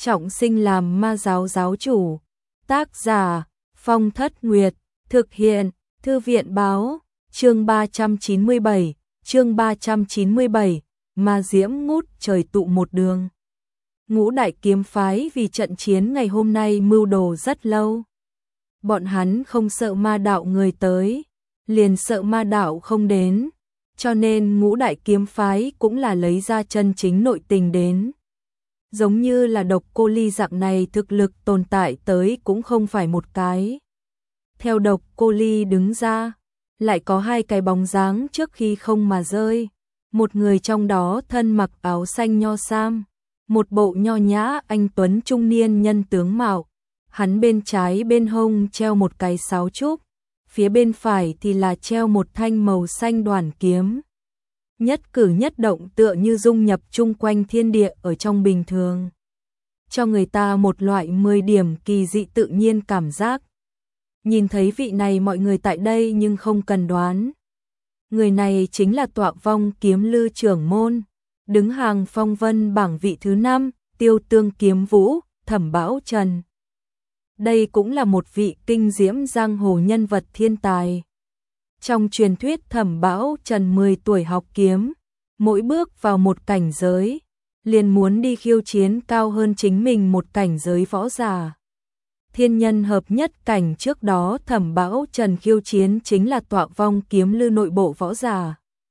trọng sinh làm ma giáo giáo chủ. Tác giả Phong Thất Nguyệt, thực hiện Thư viện báo, chương 397, ma diễm ngút trời tụ một đường. Ngũ đại kiếm phái vì trận chiến ngày hôm nay mưu đồ rất lâu. Bọn hắn không sợ ma đạo người tới, liền sợ ma đạo không đến, cho nên ngũ đại kiếm phái cũng là lấy ra chân chính nội tình đến. Giống như là Độc Cô Ly dạng này thực lực tồn tại tới cũng không phải một cái. Theo Độc Cô Ly đứng ra, lại có hai cái bóng dáng trước khi không mà rơi. Một người trong đó thân mặc áo xanh nho sam, một bộ nho nhã anh tuấn trung niên nhân tướng mạo. Hắn bên trái bên hông treo một cái sáo trúc, phía bên phải thì là treo một thanh màu xanh đoản kiếm. Nhất cử nhất động tựa như dung nhập chung quanh thiên địa ở trong bình thường, cho người ta một loại 10 điểm kỳ dị tự nhiên cảm giác. Nhìn thấy vị này mọi người tại đây nhưng không cần đoán. Người này chính là Tọa Vong Kiếm Lư trưởng môn, đứng hàng phong vân bảng vị thứ 5, Tiêu Tương Kiếm Vũ, Thẩm Bão Trần. Đây cũng là một vị kinh diễm giang hồ nhân vật thiên tài. Trong truyền thuyết Thẩm Bão Trần 10 tuổi học kiếm, mỗi bước vào một cảnh giới, liền muốn đi khiêu chiến cao hơn chính mình một cảnh giới võ giả. Thiên nhân hợp nhất cảnh trước đó Thẩm Bão Trần khiêu chiến chính là Tọa Vong Kiếm Lư nội bộ võ giả.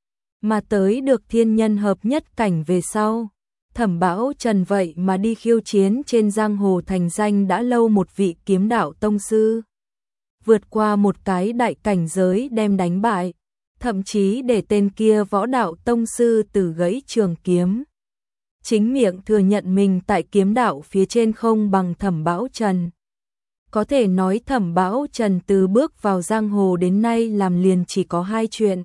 Mà tới được thiên nhân hợp nhất cảnh về sau, Thẩm Bão Trần vậy mà đi khiêu chiến trên giang hồ thành danh đã lâu một vị kiếm đạo tông sư. Vượt qua một cái đại cảnh giới đem đánh bại, thậm chí để tên kia võ đạo tông sư từ gãy trường kiếm. Chính miệng thừa nhận mình tại kiếm đạo phía trên không bằng Thẩm Bão Trần. Có thể nói Thẩm Bão Trần từ bước vào giang hồ đến nay làm liền chỉ có hai chuyện: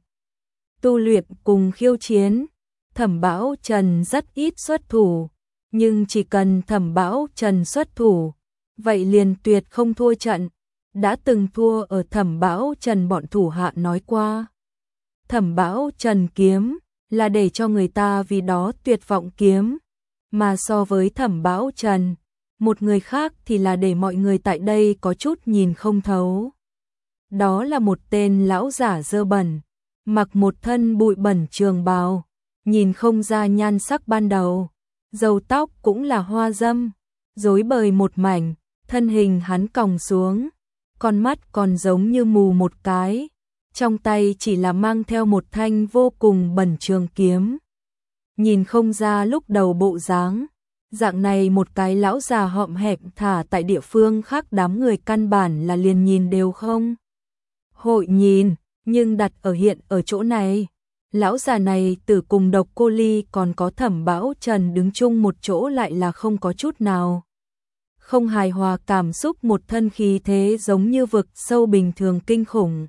tu luyện cùng khiêu chiến. Thẩm Bão Trần rất ít xuất thủ, nhưng chỉ cần Thẩm Bão Trần xuất thủ, vậy liền tuyệt không thua trận. Đã từng thua ở Thẩm Bão Trần bọn thủ hạ nói qua. Thẩm Bão Trần kiếm là để cho người ta vì đó tuyệt vọng kiếm, mà so với Thẩm Bão Trần, một người khác thì là để mọi người tại đây có chút nhìn không thấu. Đó là một tên lão giả dơ bẩn, mặc một thân bụi bẩn trường bào, nhìn không ra nhan sắc ban đầu, râu tóc cũng là hoa dâm, rối bời một mảnh, thân hình hắn còng xuống, con mắt còn giống như mù một cái, trong tay chỉ là mang theo một thanh vô cùng bẩn trường kiếm. Nhìn không ra lúc đầu bộ dáng, dạng này một cái lão già hõm hẹp thả tại địa phương khác đám người căn bản là liền nhìn đều không hội nhìn, nhưng đặt ở hiện ở chỗ này, lão già này từ cùng Độc Cô Ly còn có Thẩm Bão Trần đứng chung một chỗ lại là không có chút nào không hài hòa cảm xúc, một thân khí thế giống như vực sâu bình thường kinh khủng.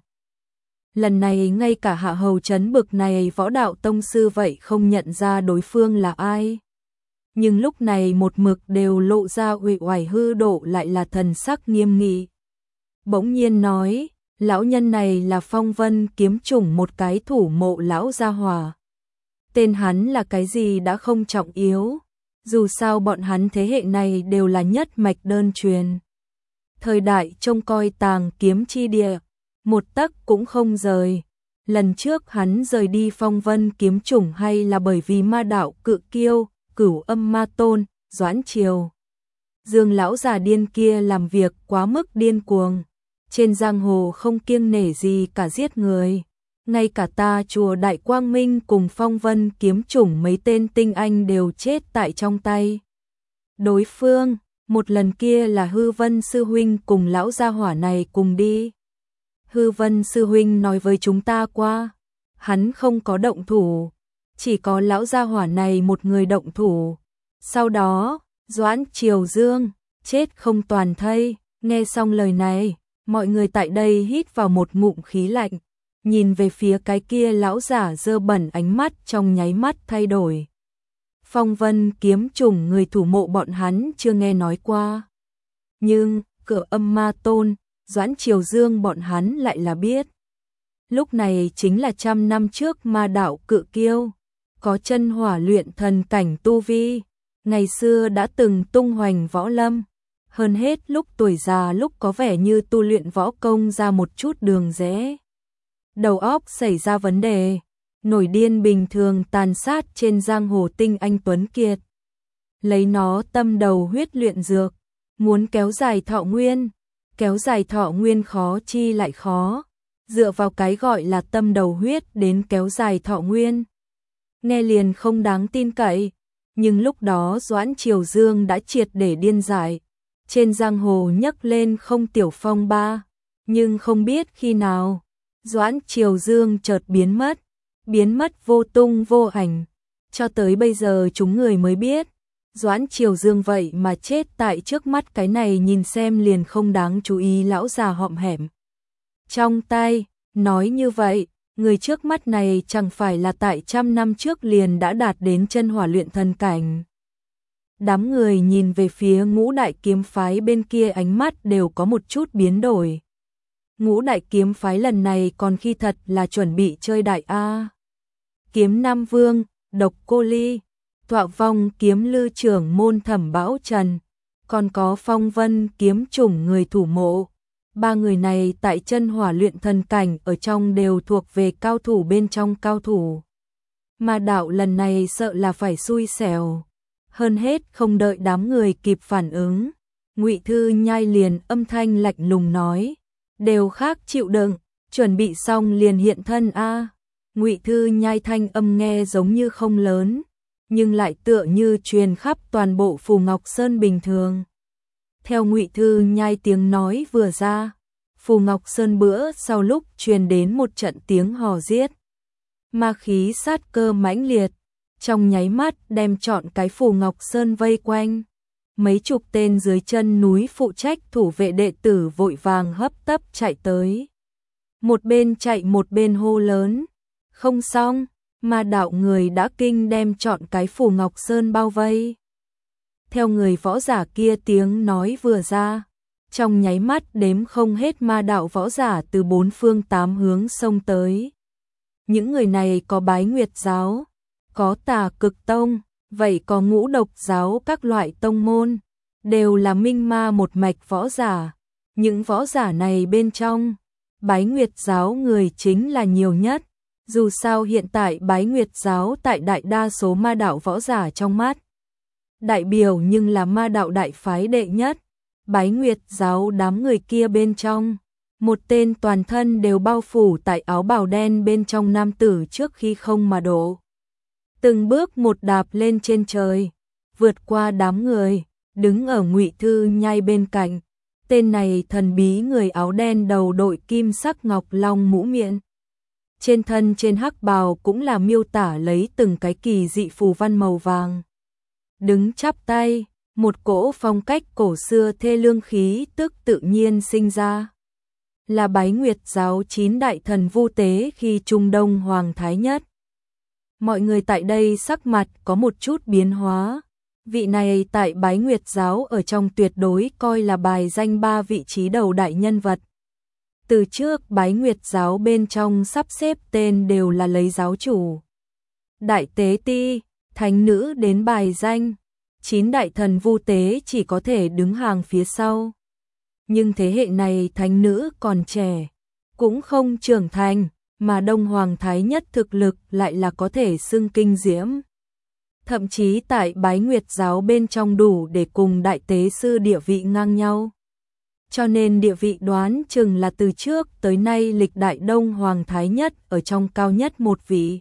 Lần này ngay cả hạ hầu trấn bực này võ đạo tông sư vậy không nhận ra đối phương là ai. Nhưng lúc này một mực đều lộ ra uể oải hư độ lại là thần sắc nghiêm nghị. Bỗng nhiên nói, lão nhân này là Phong Vân kiếm chủng một cái thủ mộ lão gia hỏa. Tên hắn là cái gì đã không trọng yếu, dù sao bọn hắn thế hệ này đều là nhất mạch đơn truyền. Thời đại trông coi tàng kiếm chi địa, một tấc cũng không rời. Lần trước hắn rời đi Phong Vân kiếm chủng hay là bởi vì ma đạo cự kiêu, Cửu Âm Ma Tôn, Doãn Triều Dương lão già điên kia làm việc quá mức điên cuồng, trên giang hồ không kiêng nể gì cả giết người. Ngay cả ta chùa Đại Quang Minh cùng Phong Vân kiếm chủng mấy tên tinh anh đều chết tại trong tay đối phương. Một lần kia là Hư Vân sư huynh cùng lão gia hỏa này cùng đi. Hư Vân sư huynh nói với chúng ta qua, hắn không có động thủ, chỉ có lão gia hỏa này một người động thủ. Sau đó, Doãn Triều Dương chết không toàn thây. Nghe xong lời này, mọi người tại đây hít vào một ngụm khí lạnh, nhìn về phía cái kia lão giả dơ bẩn, ánh mắt trong nháy mắt thay đổi. Phong Vân kiếm chủng người thủ mộ bọn hắn chưa nghe nói qua, nhưng Cửu Âm Ma Tôn, Doãn Triều Dương bọn hắn lại là biết. Lúc này chính là 100 năm trước ma đạo cự kiêu, có chân hỏa luyện thần cảnh tu vi, ngày xưa đã từng tung hoành võ lâm, hơn hết lúc tuổi già lúc có vẻ như tu luyện võ công ra một chút đường rẽ. Đầu óc xảy ra vấn đề, nổi điên bình thường tàn sát trên giang hồ tinh anh tuấn kiệt. Lấy nó tâm đầu huyết luyện dược, muốn kéo dài thọ nguyên. Kéo dài thọ nguyên khó chi lại khó, dựa vào cái gọi là tâm đầu huyết đến kéo dài thọ nguyên. Nghe liền không đáng tin cậy, nhưng lúc đó Doãn Triều Dương đã triệt để điên dại. Trên giang hồ nhấc lên không tiểu phong ba, nhưng không biết khi nào, Doãn Triều Dương chợt biến mất vô tung vô ảnh. Cho tới bây giờ chúng người mới biết, Doãn Triều Dương vậy mà chết tại trước mắt cái này nhìn xem liền không đáng chú ý lão già hõm hẻm. Trong tay, nói như vậy, người trước mắt này chẳng phải là tại 100 năm trước liền đã đạt đến chân hỏa luyện thần cảnh. Đám người nhìn về phía Ngũ Đại Kiếm Phái bên kia ánh mắt đều có một chút biến đổi. Ngũ Đại Kiếm Phái lần này còn khi thật là chuẩn bị chơi đại A. Kiếm Nam Vương, Độc Cô Ly, Tọa Vong kiếm lư trưởng môn Thẩm Bão Trần, còn có Phong Vân kiếm chủng người thủ mộ. Ba người này tại chân hỏa luyện thần cảnh ở trong đều thuộc về cao thủ bên trong cao thủ. Mà đạo lần này sợ là phải xui xẻo. Hơn hết không đợi đám người kịp phản ứng, Ngụy Thư Nhai liền âm thanh lạnh lùng nói, đều khác chịu đựng, chuẩn bị xong liền hiện thân a. Ngụy Thư Nhai thanh âm nghe giống như không lớn, nhưng lại tựa như truyền khắp toàn bộ Phù Ngọc Sơn bình thường. Theo Ngụy Thư Nhai tiếng nói vừa ra, Phù Ngọc Sơn bữa sau lúc truyền đến một trận tiếng hò giết. Ma khí sát cơ mãnh liệt, trong nháy mắt đem trọn cái Phù Ngọc Sơn vây quanh. Mấy chục tên dưới chân núi phụ trách thủ vệ đệ tử vội vàng hấp tấp chạy tới. Một bên chạy một bên hô lớn, không xong, ma đạo người đã kinh đem trọn cái Phù Ngọc Sơn bao vây. Theo người võ giả kia tiếng nói vừa ra, trong nháy mắt đếm không hết ma đạo võ giả từ bốn phương tám hướng xông tới. Những người này có Bái Nguyệt giáo, có Tà Cực tông, vậy có Ngũ Độc giáo các loại tông môn, đều là minh ma một mạch võ giả. Những võ giả này bên trong, Bái Nguyệt giáo người chính là nhiều nhất. Dù sao hiện tại Bái Nguyệt giáo tại đại đa số ma đạo võ giả trong mắt đại biểu nhưng là ma đạo đại phái đệ nhất. Bái Nguyệt giáo đám người kia bên trong, một tên toàn thân đều bao phủ tại áo bào đen bên trong nam tử trước khi không mà đổ. Từng bước một đạp lên trên trời, vượt qua đám người, đứng ở Ngụy Thư Nhai bên cạnh. Tên này thần bí người áo đen đầu đội kim sắc ngọc long mũ miệng. Trên thân trên hắc bào cũng là miêu tả lấy từng cái kỳ dị phù văn màu vàng. Đứng chắp tay, một cỗ phong cách cổ xưa thê lương khí tức tự nhiên sinh ra. Là Bái Nguyệt giáo 9 đại thần Vu Tế khi Trung Đông Hoàng Thái Nhất. Mọi người tại đây sắc mặt có một chút biến hóa. Vị này tại Bái Nguyệt giáo ở trong tuyệt đối coi là bài danh 3 vị trí đầu đại nhân vật. Từ trước Bái Nguyệt giáo bên trong sắp xếp tên đều là lấy giáo chủ, đại tế ti, thánh nữ đến bài danh. 9 đại thần Vu Tế chỉ có thể đứng hàng phía sau. Nhưng thế hệ này thánh nữ còn trẻ, cũng không trưởng thành, mà Đông Hoàng Thái Nhất thực lực lại là có thể xưng kinh diễm. Thậm chí tại Bái Nguyệt giáo bên trong đủ để cùng đại tế sư địa vị ngang nhau. Cho nên địa vị đoán chừng là từ trước tới nay lịch đại Đông Hoàng Thái Nhất ở trong cao nhất một vị.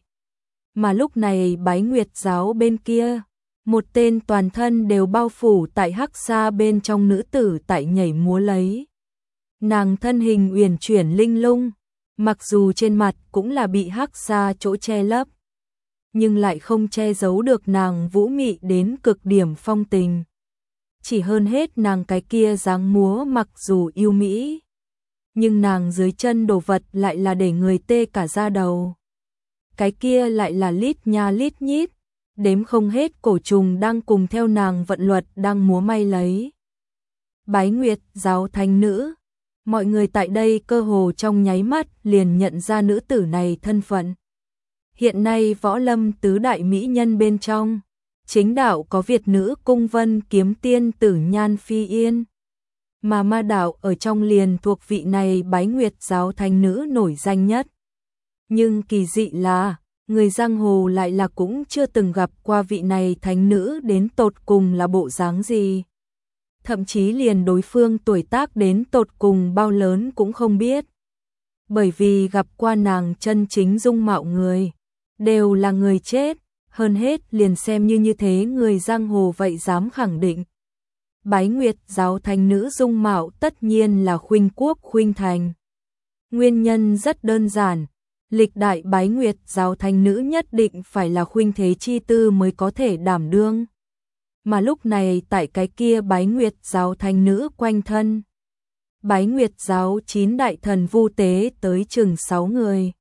Mà lúc này Bái Nguyệt giáo bên kia, một tên toàn thân đều bao phủ tại hắc sa bên trong nữ tử tại nhảy múa lấy. Nàng thân hình uyển chuyển linh lung, mặc dù trên mặt cũng là bị hắc sa chỗ che lấp, nhưng lại không che giấu được nàng vũ mị đến cực điểm phong tình. Chỉ hơn hết nàng cái kia dáng múa mặc dù yêu mỹ, nhưng nàng dưới chân đồ vật lại là để người tê cả da đầu. Cái kia lại là lít nha lít nhít, đếm không hết cổ trùng đang cùng theo nàng vận luật đang múa may lấy. Bái Nguyệt giáo thánh nữ, mọi người tại đây cơ hồ trong nháy mắt liền nhận ra nữ tử này thân phận. Hiện nay võ lâm tứ đại mỹ nhân bên trong, chính đạo có Việt nữ cung vân kiếm tiên tử Nhan Phi Yên. Mà ma đạo ở trong liền thuộc vị này Bái Nguyệt giáo thánh nữ nổi danh nhất. Nhưng kỳ dị là, người giang hồ lại là cũng chưa từng gặp qua vị này thánh nữ đến tột cùng là bộ dáng gì. Thậm chí liền đối phương tuổi tác đến tột cùng bao lớn cũng không biết. Bởi vì gặp qua nàng chân chính dung mạo người, đều là người chết, hơn hết liền xem như thế người giang hồ vậy dám khẳng định. Bái Nguyệt giáo thánh nữ dung mạo tất nhiên là khuynh quốc khuynh thành. Nguyên nhân rất đơn giản, lịch đại Bái Nguyệt giáo thánh nữ nhất định phải là khuynh thế chi tư mới có thể đảm đương. Mà lúc này tại cái kia Bái Nguyệt giáo thánh nữ quanh thân, Bái Nguyệt giáo 9 đại thần vu tế tới chừng 6 người.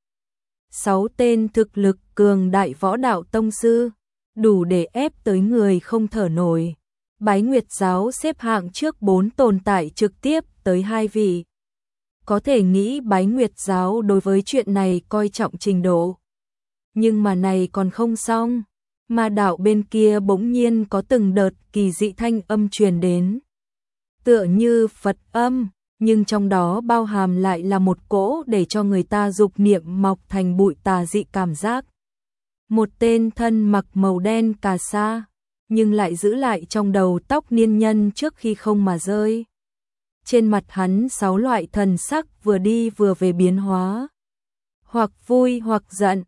6 tên thực lực cường đại võ đạo tông sư, đủ để ép tới người không thở nổi. Bái Nguyệt giáo xếp hạng trước 4 tồn tại trực tiếp tới 2 vị. Có thể nghĩ Bái Nguyệt giáo đối với chuyện này coi trọng trình độ. Nhưng mà này còn không xong, ma đạo bên kia bỗng nhiên có từng đợt kỳ dị thanh âm truyền đến. Tựa như Phật âm, nhưng trong đó bao hàm lại là một cỗ để cho người ta dục niệm mọc thành bụi tà dị cảm giác. Một tên thân mặc màu đen cà sa, nhưng lại giữ lại trong đầu tóc niên nhân trước khi không mà rơi. Trên mặt hắn 6 loại thần sắc vừa đi vừa về biến hóa. Hoặc vui hoặc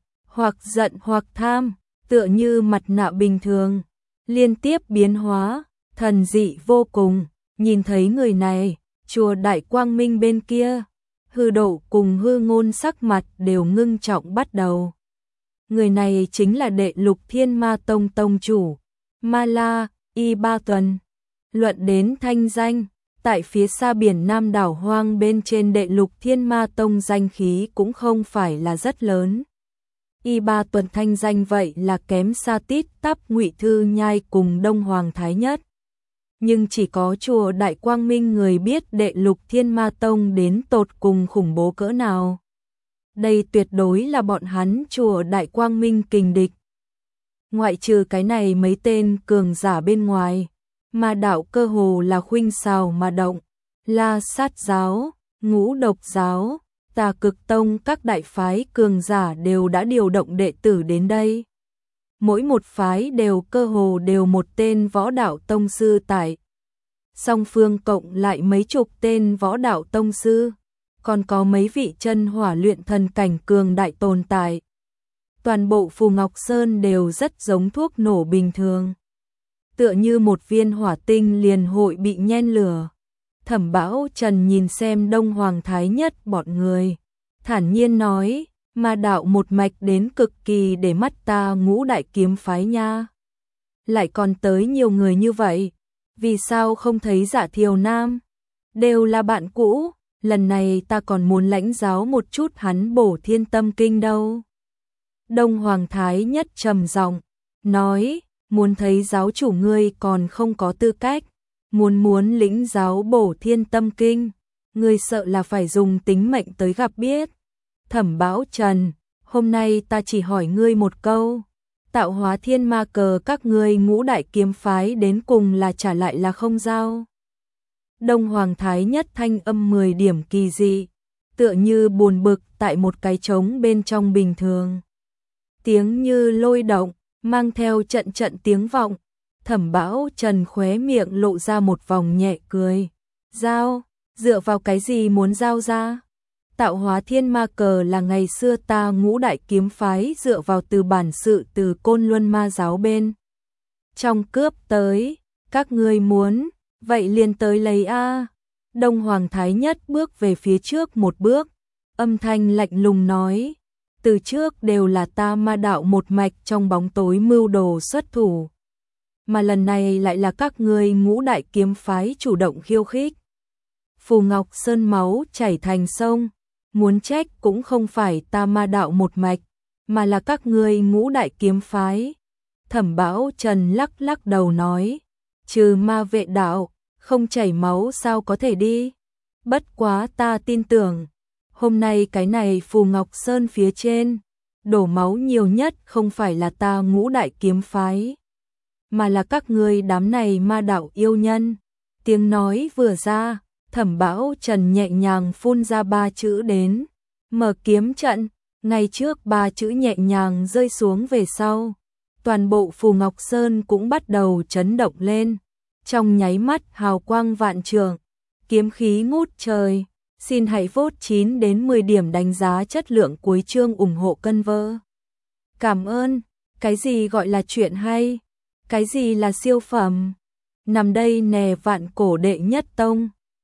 giận hoặc tham, tựa như mặt nạ bình thường, liên tiếp biến hóa, thần dị vô cùng. Nhìn thấy người này, chùa Đại Quang Minh bên kia, Hư Độ cùng Hư Ngôn sắc mặt đều ngưng trọng bắt đầu. Người này chính là Đệ Lục Thiên Ma Tông tông chủ, Ma La, Y Ba Tuần. Luận đến thanh danh, tại phía xa biển Nam đảo hoang bên trên Đệ Lục Thiên Ma Tông danh khí cũng không phải là rất lớn. Y Ba Tuần thanh danh vậy là kém xa tít tắp Ngụy Thư Nhai cùng Đông Hoàng Thái Nhất. Nhưng chỉ có chùa Đại Quang Minh người biết Đệ Lục Thiên Ma Tông đến tột cùng khủng bố cỡ nào. Đây tuyệt đối là bọn hắn chùa Đại Quang Minh kình địch. Ngoại trừ cái này mấy tên cường giả bên ngoài, ma đạo cơ hồ là khuynh xào mà động, La Sát giáo, Ngũ Độc giáo, Tà Cực Tông các đại phái cường giả đều đã điều động đệ tử đến đây. Mỗi một phái đều cơ hồ đều một tên võ đạo tông sư tại. Song phương cộng lại mấy chục tên võ đạo tông sư, còn có mấy vị chân hỏa luyện thần cảnh cường đại tồn tại. Toàn bộ Phù Ngọc Sơn đều rất giống thuốc nổ bình thường. Tựa như một viên hỏa tinh liền hội bị nhen lửa. Thẩm Bão Trần nhìn xem Đông Hoàng Thái Nhất bọn người, thản nhiên nói, ma đạo một mạch đến cực kỳ để mắt ta Ngũ Đại kiếm phái nha. Lại còn tới nhiều người như vậy, vì sao không thấy Dạ Thiều Nam? Đều là bạn cũ, lần này ta còn muốn lãnh giáo một chút hắn Bổ Thiên Tâm Kinh đâu. Đông Hoàng Thái Nhất trầm giọng nói, muốn thấy giáo chủ ngươi còn không có tư cách, muốn lĩnh giáo Bổ Thiên Tâm Kinh, ngươi sợ là phải dùng tính mệnh tới gặp biết. Thẩm Bão Trần, hôm nay ta chỉ hỏi ngươi một câu, tạo hóa thiên ma cờ các ngươi Ngũ Đại kiếm phái đến cùng là trả lại là không giao? Đông Hoàng Thái Nhất thanh âm 10 điểm kỳ dị, tựa như buồn bực tại một cái trống bên trong bình thường. Tiếng như lôi động, mang theo trận trận tiếng vọng. Thẩm Bão Trần khóe miệng lộ ra một vòng nhẹ cười. Giao, dựa vào cái gì muốn giao ra? Tạo hóa thiên ma cờ là ngày xưa ta Ngũ Đại kiếm phái dựa vào từ bản sự từ Côn Luân ma giáo bên trong cướp tới, các ngươi muốn, vậy liền tới lấy a. Đông Hoàng Thái Nhất bước về phía trước một bước, âm thanh lạnh lùng nói, từ trước đều là ta ma đạo một mạch trong bóng tối mưu đồ xuất thủ, mà lần này lại là các ngươi Ngũ Đại kiếm phái chủ động khiêu khích. Phù Ngọc Sơn máu chảy thành sông, muốn trách cũng không phải ta ma đạo một mạch, mà là các ngươi Ngũ Đại kiếm phái. Thẩm Bão Trần lắc lắc đầu nói, trừ ma vệ đạo, không chảy máu sao có thể đi. Bất quá ta tin tưởng, hôm nay cái này Phù Ngọc Sơn phía trên, đổ máu nhiều nhất không phải là ta Ngũ Đại kiếm phái, mà là các ngươi đám này ma đạo yêu nhân. Tiếng nói vừa ra, Thẩm Bão Trần nhẹ nhàng phun ra 3 chữ đến. Mở kiếm trận, ngay trước 3 chữ nhẹ nhàng rơi xuống về sau. Toàn bộ Phù Ngọc Sơn cũng bắt đầu chấn động lên. Trong nháy mắt hào quang vạn trượng, kiếm khí ngút trời. Xin hãy vote 9 đến 10 điểm đánh giá chất lượng cuối chương ủng hộ cân vơ. Cảm ơn. Cái gì gọi là chuyện hay? Cái gì là siêu phẩm? Nằm đây nè vạn cổ đệ nhất tông.